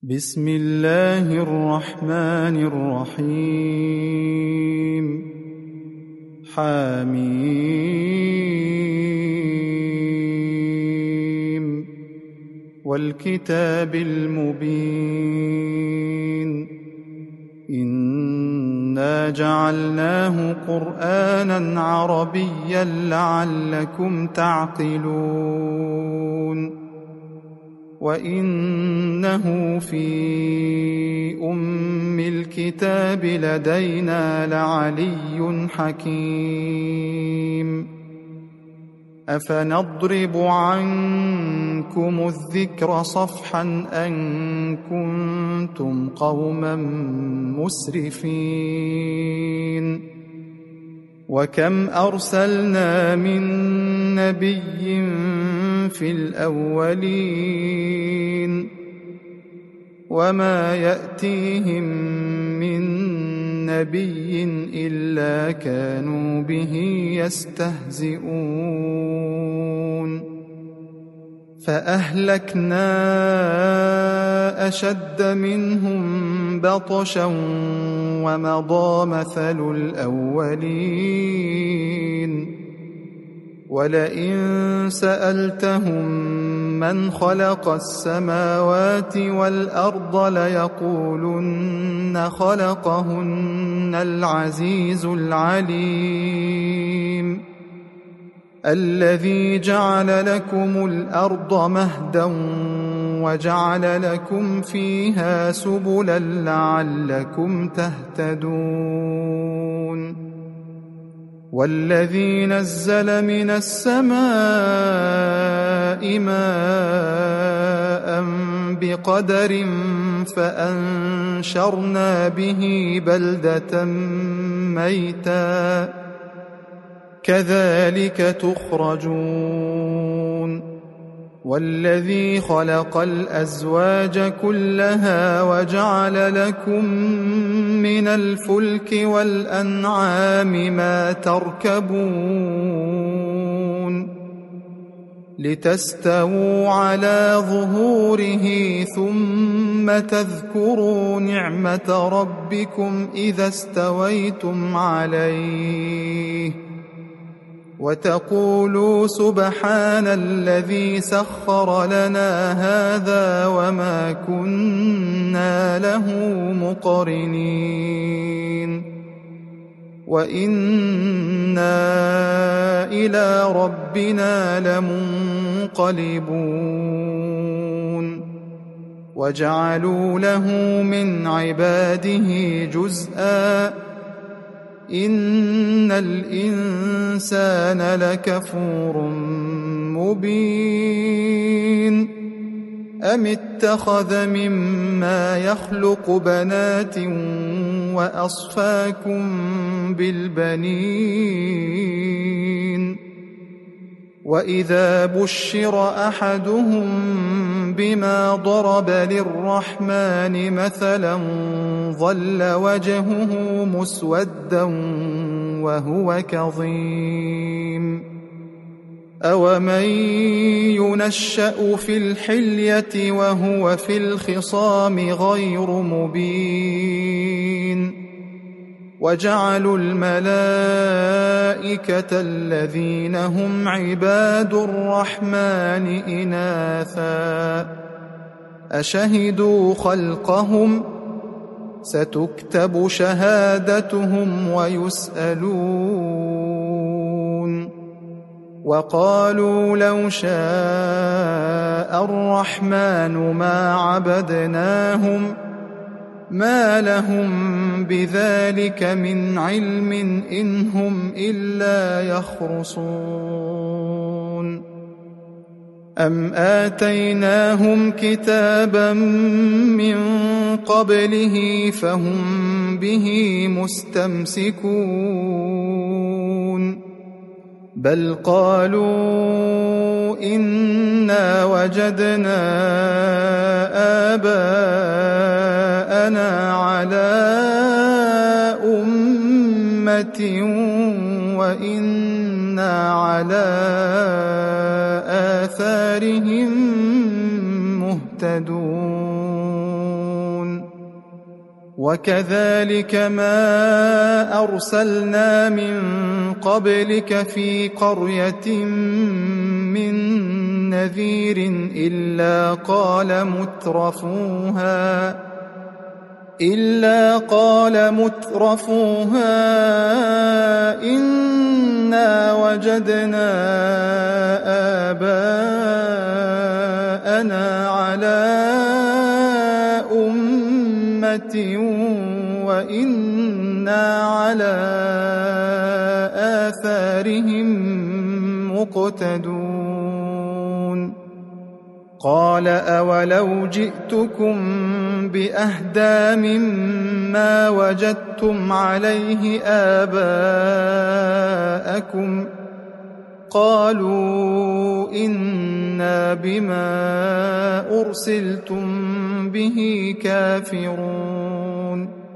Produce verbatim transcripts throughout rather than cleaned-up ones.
بسم الله الرحمن الرحيم حميم والكتاب المبين إنا جعلناه قرآنا عربيا لعلكم تعقلون وإنه في أم الكتاب لدينا لعلي حكيم أفنضرب عنكم الذكر صفحا أن كنتم قوما مسرفين وكم أرسلنا من نبي في الأولين وما يأتيهم من نبي إلا كانوا به يستهزئون فأهلكنا أشد منهم بطشا ومضى مثل الأولين ولئن سألتهم من خلق السماوات والأرض ليقولن خلقهن العزيز العليم الذي جعل لكم الأرض مهدا وجعل لكم فيها سبلا لعلكم تهتدون والذي نزل من السماء ماء بقدر فأنشرنا به بلدة ميتا كذلك تخرجون والذي خلق الأزواج كلها وجعل لكم من الفلك والأنعام ما تركبون لتستووا على ظهوره ثم تذكروا نعمة ربكم إذا استويتم عليه وتقولوا سبحان الذي سخر لنا هذا وما كنا له مقرنين وإنا إلى ربنا لمنقلبون وجعلوا له من عباده جزءا إن الإنسان لكفور مبين أم اتخذ مما يخلق بنات وأصفاكم بالبنين وإذا بشر أحدهم بما ضرب للرحمن مثلا ظل وجهه مسودا وهو كظيم أومن ينشأ في الحلية وهو في الخصام غير مبين وجعلوا الملائكة الذين هم عباد الرحمن إناثا أشهدوا خلقهم ستكتب شهادتهم ويسألون وقالوا لو شاء الرحمن ما عبدناهم ما لهم بذلك من علم إن هم إلا يخرصون أم آتيناهم كتابا من قبله فهم به مستمسكون بل قالوا إنا وجدنا آباءنا على أمة وإنا على آثارهم مهتدون وكذلك ما أرسلنا من قبلك في قرية من نذير إلا قال مترفوها إلا قال مترفوها إنا وجدنا آباءنا على أمة وإنا على آثارهم مقتدون قال أولو جئتكم بأهدى مما وجدتم عليه آباءكم قالوا إنا بما أرسلتم به كافرون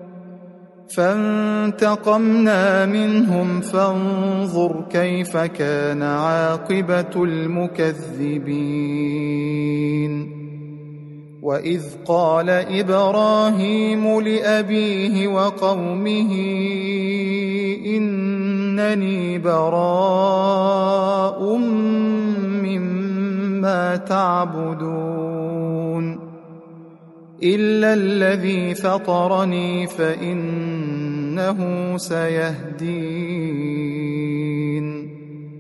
فانتقمنا منهم فانظر كيف كان عاقبة المكذبين وإذ قال إبراهيم لأبيه وقومه إنني براء مما تعبدون إلا الذي فطرني فإنه سيهدين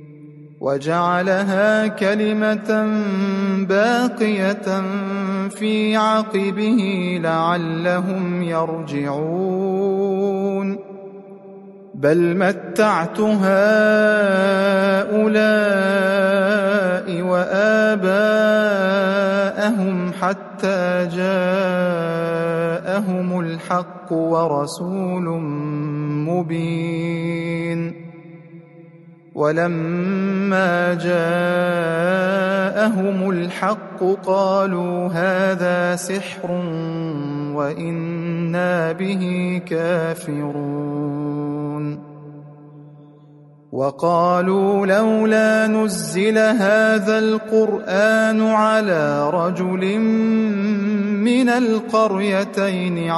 وجعلها كلمة باقية في عقبه لعلهم يرجعون بل متعت هؤلاء وآباءهم حتى جاءهم الحق ورسول مبين ولما جاءهم الحق قالوا هذا سحر وإنا به كافرون وقالوا لولا نزل هذا القرآن على رجل من القريتين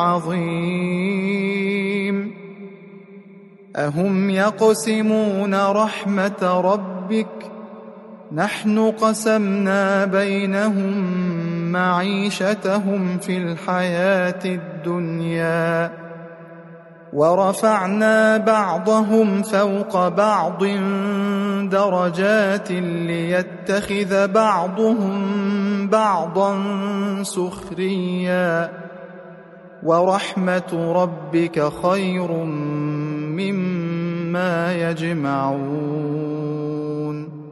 عظيم أهم يقسمون رحمة ربك نحن قسمنا بينهم معيشتهم في الحياة الدنيا ورفعنا بعضهم فوق بعض درجات ليتخذ بعضهم بعضا سخريا ورحمة ربك خير مما يجمعون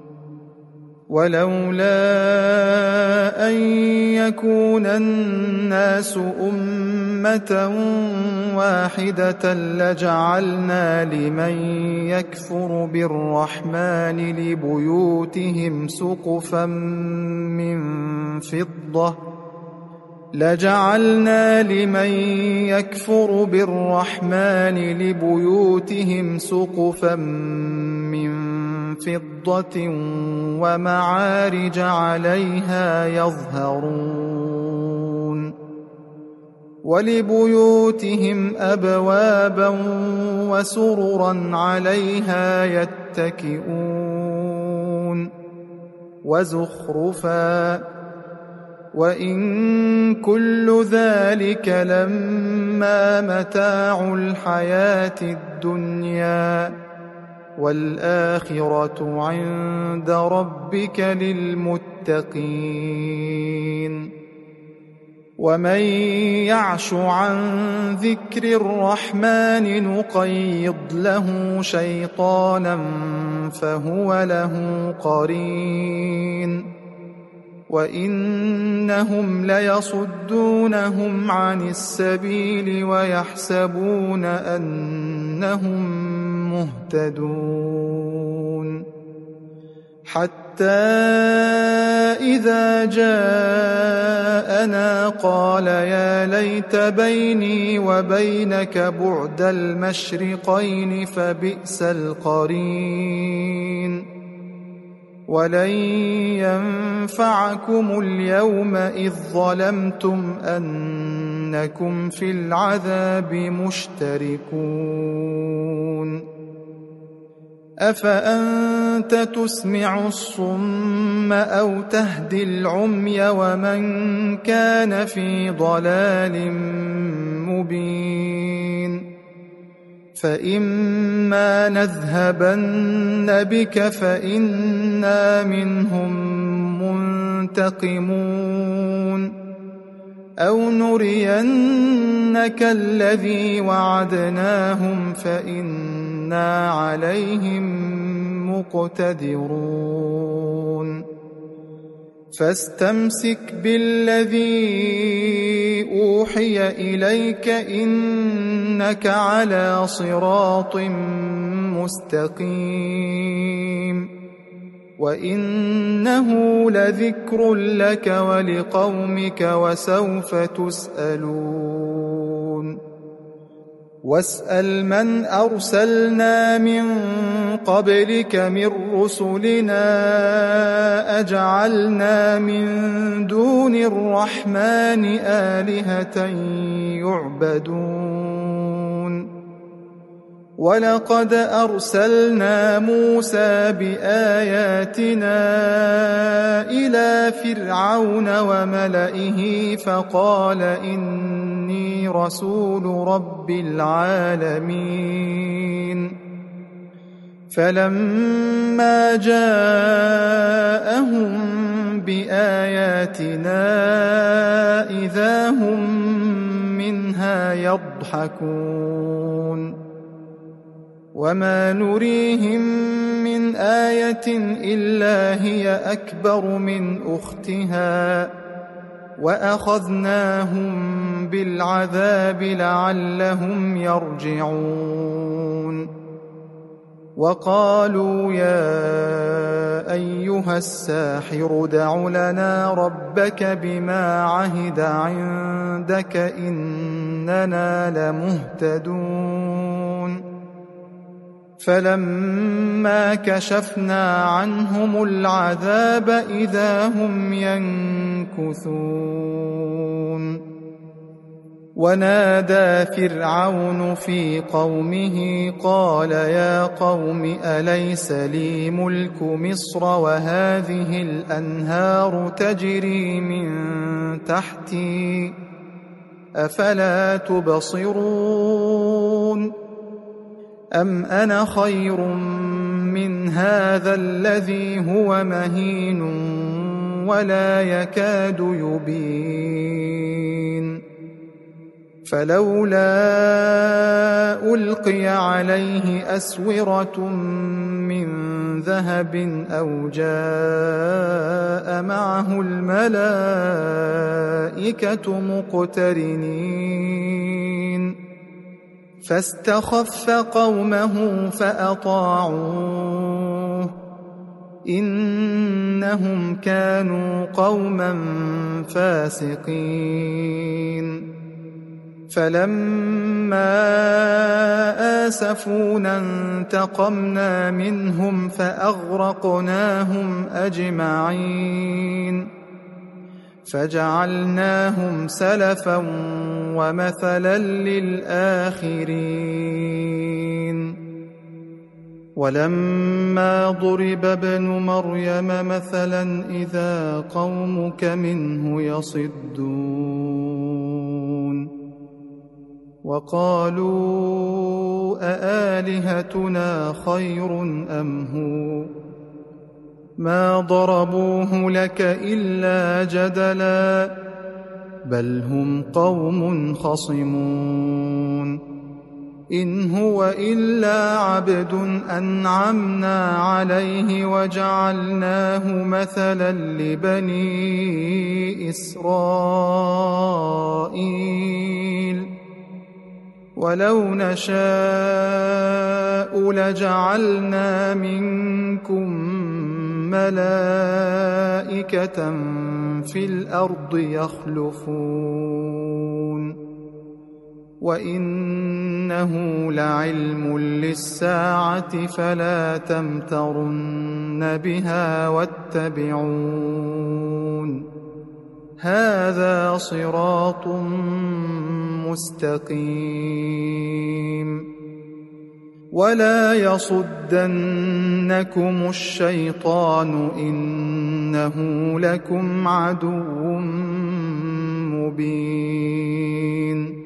ولولا أن يكون الناس أمة واحدة لجعلنا لمن يكفر بالرحمن لبيوتهم سقفا من فضة لجعلنا لمن يكفر بالرحمن لبيوتهم سقفا من فضة ومعارج عليها يظهرون ولبيوتهم أبوابا وسررا عليها يتكئون وزخرفا وإن كل ذلك لما متاع الحياة الدنيا والآخرة عند ربك للمتقين ومن يعش عن ذكر الرحمن نقيض له شيطانا فهو له قرين وإنهم ليصدونهم عن السبيل ويحسبون أنهم مهتدون حتى إذا جاءنا قال يا ليت بيني وبينك بعد المشرقين فبئس القرين ولن ينفعكم اليوم إذ ظلمتم أن إنكم في العذاب مشتركون أفأنت تسمع الصم أو تهدي العمي ومن كان في ضلال مبين فإما نذهبن بك فإنا منهم منتقمون أو نرينك الذي وعدناهم فإنا عليهم مقتدرون فاستمسك بالذي أوحي إليك إنك على صراط مستقيم وإنه لذكر لك ولقومك وسوف تسألون واسأل من أرسلنا من قبلك من رسلنا أجعلنا من دون الرحمن آلهة يعبدون ولقد أرسلنا موسى بآياتنا إلى فرعون وملئه فقال إني رسول رب العالمين فلما جاءهم بآياتنا إذا هم منها يضحكون وما نريهم من آية إلا هي أكبر من أختها وأخذناهم بالعذاب لعلهم يرجعون وقالوا يا أيها الساحر ادع لنا ربك بما عهد عندك إننا لمهتدون فلما كشفنا عنهم العذاب إذا هم ينكثون ونادى فرعون في قومه قال يا قوم أليس لي ملك مصر وهذه الأنهار تجري من تحتي أفلا تبصرون أم أنا خير من هذا الذي هو مهين ولا يكاد يبين فلولا ألقي عليه أسورة من ذهب أو جاء معه الملائكة مقترنين فاستخف قومه فأطاعوه إنهم كانوا قوما فاسقين فلما آسفونا انتقمنا منهم فأغرقناهم أجمعين فجعلناهم سلفا ومثلا للآخرين ولما ضرب ابن مريم مثلا إذا قومك منه يصدون وقالوا أآلهتنا خير أم هو ما ضربوه لك إلا جدلا بل هم قوم خصمون إن هو إلا عبد أنعمنا عليه وجعلناه مثلا لبني إسرائيل ولو نشاء لجعلنا منكم ملائكة في الأرض يخلفون وإنه لعلم للساعة فلا تمترن بها واتبعون هذا صراط مستقيم ولا يصدنكم الشيطان إنه لكم عدو مبين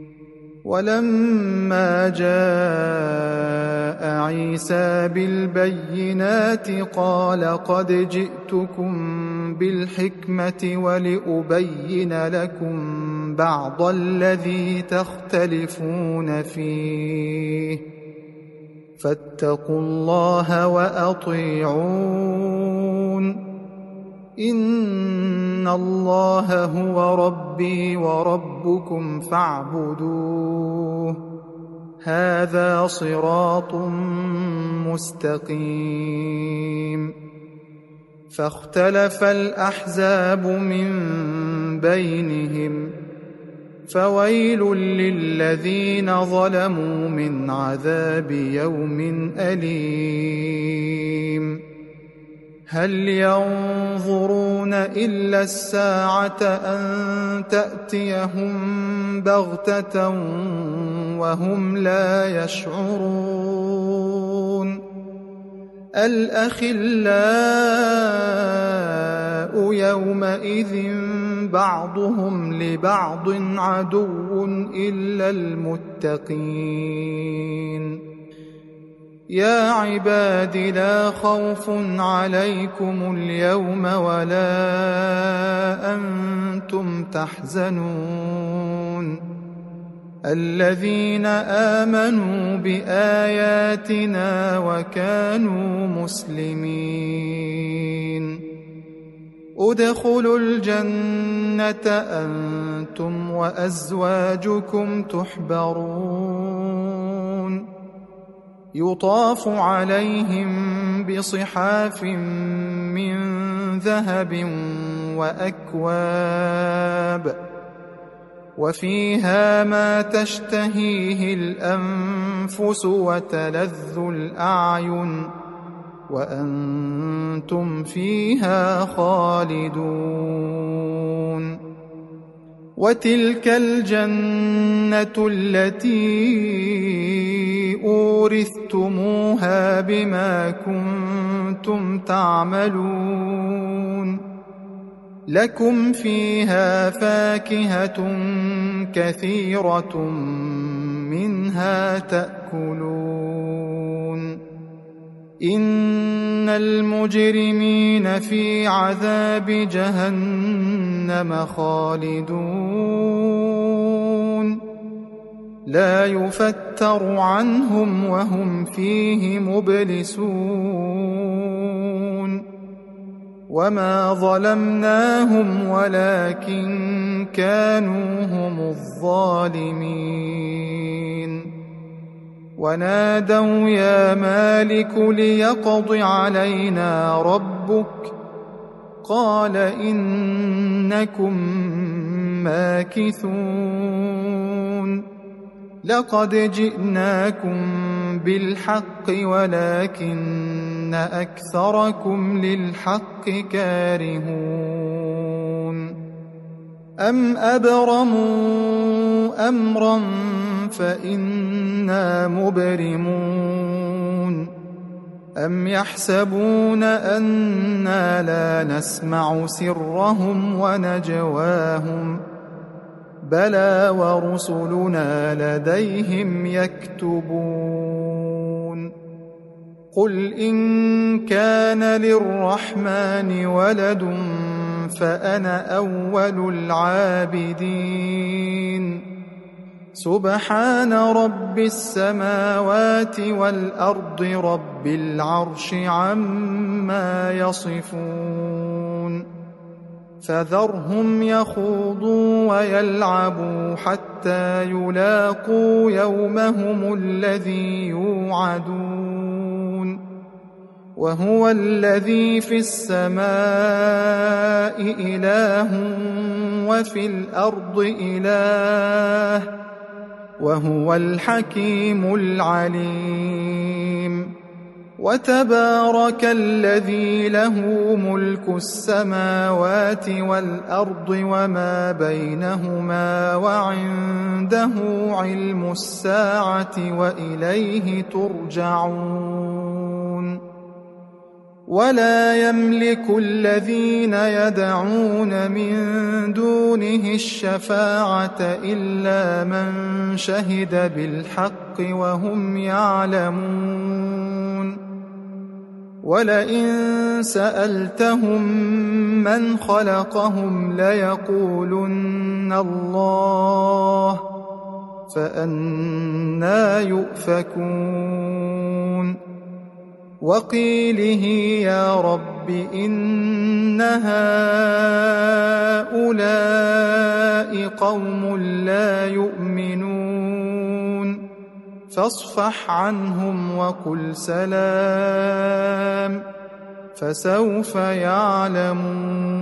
ولما جاء عيسى بالبينات قال قد جئتكم بالحكمة ولأبين لكم بعض الذي تختلفون فيه فاتقوا الله وأطيعون إن الله هو ربي وربكم فاعبدوه هذا صراط مستقيم فاختلف الأحزاب من بينهم فويل للذين ظلموا من عذاب يوم أليم هل ينظرون إلا الساعة أن تأتيهم بغتة وهم لا يشعرون الأخلاء يومئذ بعضهم لبعض عدو إلا المتقين يا عباد لا خوف عليكم اليوم ولا أنتم تحزنون الذين آمنوا بآياتنا وكانوا مسلمين ادخلوا الجنة أنتم وأزواجكم تحبرون يطاف عليهم بصحاف من ذهب وأكواب وفيها ما تشتهيه الأنفس وتلذ الأعين وأنتم فيها خالدون وتلك الجنة التي أورثتموها بما كنتم تعملون لكم فيها فاكهة كثيرة منها تأكلون إن المجرمين في عذاب جهنم خالدون لا يفتر عنهم وهم فيه مبلسون وما ظلمناهم ولكن كانوا هم الظالمين ونادوا يا مالك ليقض علينا ربك قال إنكم ماكثون لقد جئناكم بالحق ولكن أكثركم للحق كارهون أم أبرموا أمرا فإنا مبرمون أم يحسبون أنا لا نسمع سرهم ونجواهم بلى ورسلنا لديهم يكتبون قل إن كان للرحمن ولد فأنا أول العابدين سبحان رب السماوات والأرض رب العرش عما يصفون فذرهم يخوضوا ويلعبوا حتى يلاقوا يومهم الذي يوعدون وهو الذي في السماء إله وفي الأرض إله وهو الحكيم العليم وتبارك الذي له ملك السماوات والأرض وما بينهما وعنده علم الساعة وإليه ترجعون ولا يملك الذين يدعون من دونه الشفاعة إلا من شهد بالحق وهم يعلمون ولئن سألتهم من خلقهم ليقولن الله فأنى يؤفكون وقيله يا رب إن هؤلاء قوم لا يؤمنون فاصفح عنهم وقل سلام فسوف يعلمون